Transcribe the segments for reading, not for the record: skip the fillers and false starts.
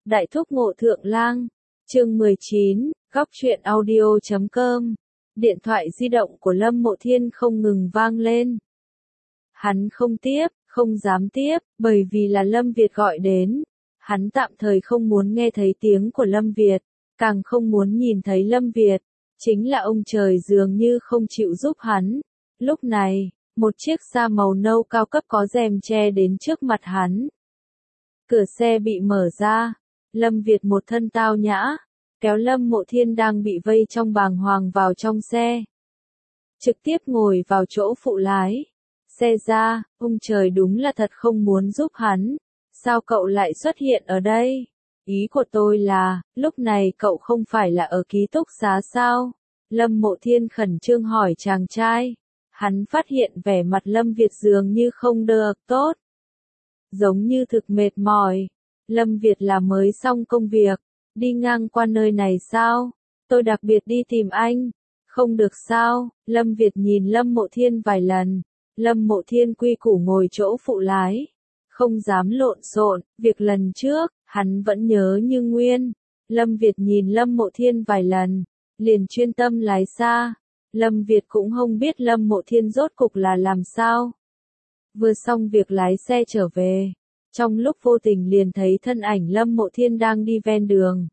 Đại thúc Ngộ Thượng Lang, chương 19, góc truyện audio.com. Điện thoại di động của Lâm Mộ Thiên không ngừng vang lên. Hắn không tiếp, không dám tiếp, bởi vì là Lâm Việt gọi đến. Hắn tạm thời không muốn nghe thấy tiếng của Lâm Việt, càng không muốn nhìn thấy Lâm Việt. Chính là ông trời dường như không chịu giúp hắn. Lúc này, một chiếc xa màu nâu cao cấp có rèm che đến trước mặt hắn. Cửa xe bị mở ra. Lâm Việt một thân tao nhã, kéo Lâm Mộ Thiên đang bị vây trong bàng hoàng vào trong xe. Trực tiếp ngồi vào chỗ phụ lái. Xe ra, ông trời đúng là thật không muốn giúp hắn. Sao cậu lại xuất hiện ở đây? Ý của tôi là, lúc này cậu không phải là ở ký túc xá sao? Lâm Mộ Thiên khẩn trương hỏi chàng trai. Hắn phát hiện vẻ mặt Lâm Việt dường như không được tốt. Giống như thực mệt mỏi. Lâm Việt là mới xong công việc, đi ngang qua nơi này sao? Tôi đặc biệt đi tìm anh. Không được sao? Lâm Việt nhìn Lâm Mộ Thiên vài lần. Lâm Mộ Thiên quy củ ngồi chỗ phụ lái. Không dám lộn xộn, việc lần trước, hắn vẫn nhớ như nguyên. Lâm Việt nhìn Lâm Mộ Thiên vài lần, liền chuyên tâm lái xa. Lâm Việt cũng không biết Lâm Mộ Thiên rốt cục là làm sao. Vừa xong việc lái xe trở về. Trong lúc vô tình liền thấy thân ảnh Lâm Mộ Thiên đang đi ven đường.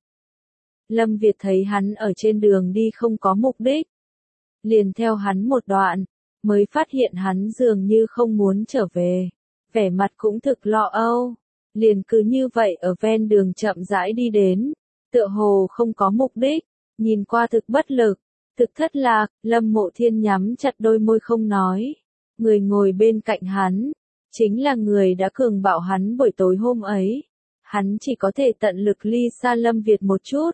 Lâm Việt thấy hắn ở trên đường đi không có mục đích. Liền theo hắn một đoạn, mới phát hiện hắn dường như không muốn trở về. Vẻ mặt cũng thực lo âu. Liền cứ như vậy ở ven đường chậm rãi đi đến. Tựa hồ không có mục đích, nhìn qua thực bất lực, thực thất lạc. Lâm Mộ Thiên nhắm chặt đôi môi không nói. Người ngồi bên cạnh hắn chính là người đã cường bạo hắn buổi tối hôm ấy. Hắn chỉ có thể tận lực ly xa Lâm Việt một chút.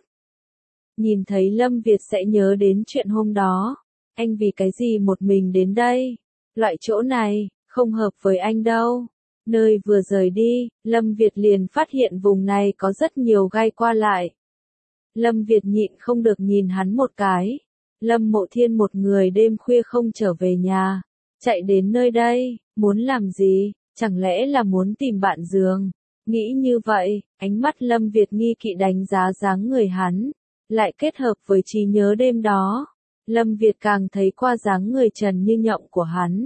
Nhìn thấy Lâm Việt sẽ nhớ đến chuyện hôm đó. Anh vì cái gì một mình đến đây? Loại chỗ này, không hợp với anh đâu. Nơi vừa rời đi, Lâm Việt liền phát hiện vùng này có rất nhiều gai qua lại. Lâm Việt nhịn không được nhìn hắn một cái. Lâm Mộ Thiên một người đêm khuya không trở về nhà. Chạy đến nơi đây, muốn làm gì? Chẳng lẽ là muốn tìm bạn giường? Nghĩ như vậy, ánh mắt Lâm Việt nghi kỵ đánh giá dáng người hắn, lại kết hợp với trí nhớ đêm đó. Lâm Việt càng thấy qua dáng người trần như nhộng của hắn.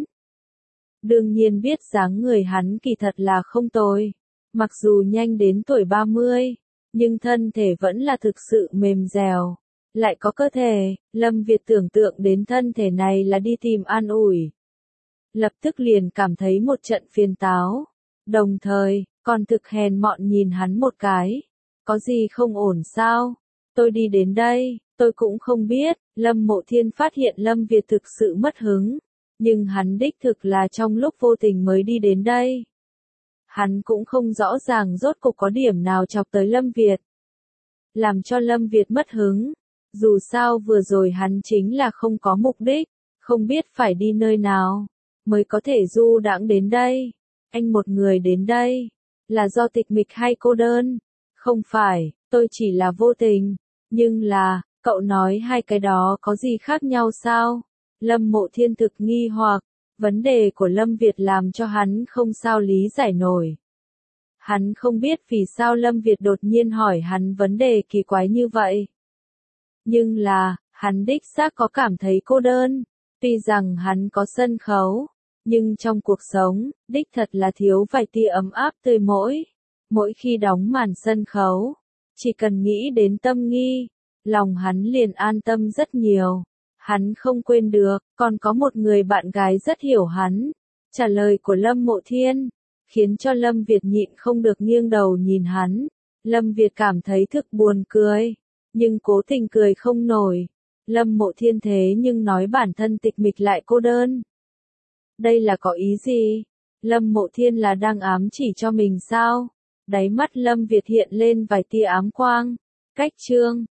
Đương nhiên biết dáng người hắn kỳ thật là không tồi. Mặc dù nhanh đến tuổi 30, nhưng thân thể vẫn là thực sự mềm dẻo. Lại có cơ thể, Lâm Việt tưởng tượng đến thân thể này là đi tìm an ủi. Lập tức liền cảm thấy một trận phiền táo. Đồng thời, còn thực hèn mọn nhìn hắn một cái. Có gì không ổn sao? Tôi đi đến đây, tôi cũng không biết. Lâm Mộ Thiên phát hiện Lâm Việt thực sự mất hứng. Nhưng hắn đích thực là trong lúc vô tình mới đi đến đây. Hắn cũng không rõ ràng rốt cuộc có điểm nào chọc tới Lâm Việt. Làm cho Lâm Việt mất hứng. Dù sao vừa rồi hắn chính là không có mục đích, không biết phải đi nơi nào, mới có thể du đãng đến đây. Anh một người đến đây, là do tịch mịch hay cô đơn? Không phải, tôi chỉ là vô tình. Nhưng là, cậu nói hai cái đó có gì khác nhau sao? Lâm Mộ Thiên thực nghi hoặc, vấn đề của Lâm Việt làm cho hắn không sao lý giải nổi. Hắn không biết vì sao Lâm Việt đột nhiên hỏi hắn vấn đề kỳ quái như vậy. Nhưng là, hắn đích xác có cảm thấy cô đơn. Tuy rằng hắn có sân khấu, nhưng trong cuộc sống, đích thật là thiếu vài tia ấm áp tươi mỗi. Mỗi khi đóng màn sân khấu, chỉ cần nghĩ đến Tâm Nghi, lòng hắn liền an tâm rất nhiều. Hắn không quên được, còn có một người bạn gái rất hiểu hắn. Trả lời của Lâm Mộ Thiên, khiến cho Lâm Việt nhịn không được nghiêng đầu nhìn hắn. Lâm Việt cảm thấy thực buồn cười, nhưng cố tình cười không nổi. Lâm Mộ Thiên thế nhưng nói bản thân tịch mịch lại cô đơn. Đây là có ý gì? Lâm Mộ Thiên là đang ám chỉ cho mình sao? Đáy mắt Lâm Việt hiện lên vài tia ám quang. Cách chương